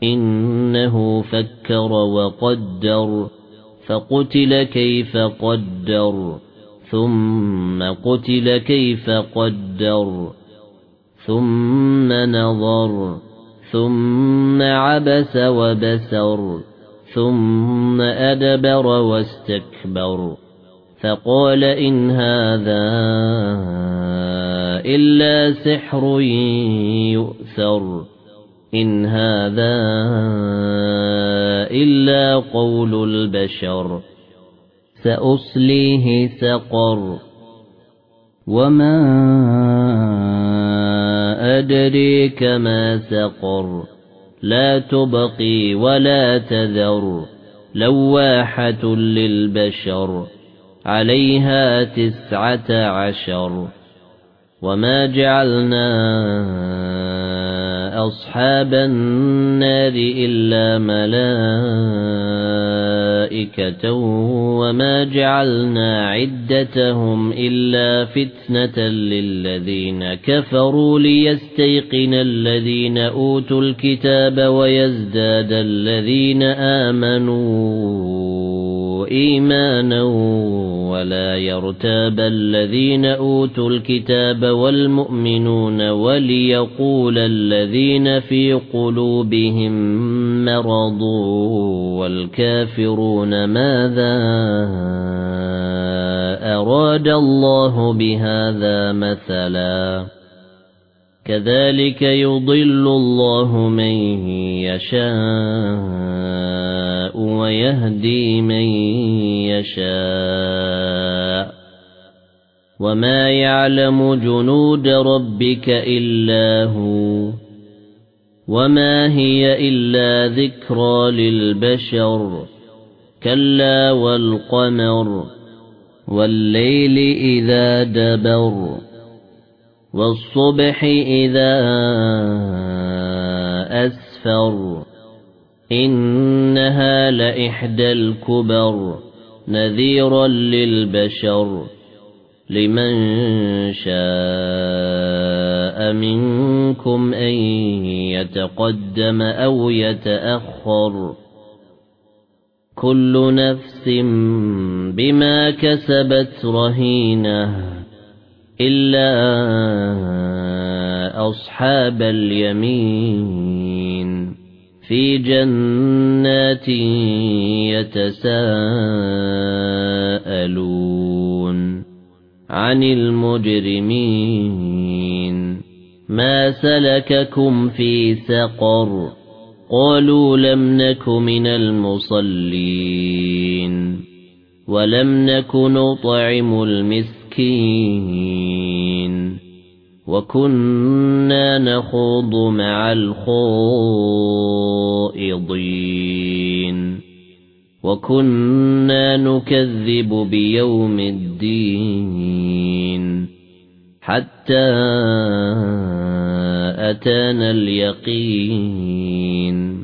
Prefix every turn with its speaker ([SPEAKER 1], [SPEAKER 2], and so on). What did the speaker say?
[SPEAKER 1] إنه فكر وقدر فقتل كيف قدر ثم قتل كيف قدر ثم نظر ثم عبس وبسر ثم أدبر واستكبر فقال إن هذا إلا سحر يؤثر إن هذا إلا قول البشر سأصليه سقر وما أدريك ما سقر لا تبقي ولا تذر لواحة للبشر عليها 19 وما جعلنا أصحاب النار إلا ملائكة وما جعلنا عدتهم إلا فتنة للذين كفروا ليستيقن الذين أوتوا الكتاب ويزداد الذين آمنوا إيمانا ولا يرتاب الذين أوتوا الكتاب والمؤمنون وليقول الذين في قلوبهم مرض والكافرون ماذا أراد الله بهذا مثلا كذلك يضل الله من يشاء ويهدي من يشاء وما يعلم جنود ربك إلا هو وما هي إلا ذكرى للبشر كلا والقمر والليل إذا دبر والصبح إذا أسفر إنها لإحدى الكبر نذيرا للبشر لمن شاء منكم أن يتقدم أو يتأخر كل نفس بما كسبت رهينة إلا أصحاب اليمين في جنات يتساءلون عن المجرمين ما سلككم في سقر قالوا لم نك من المصلين ولم نك نطعم المسكين وكنا نخوض مع الخائضين وكنا نكذب بيوم الدين حتى أتانا اليقين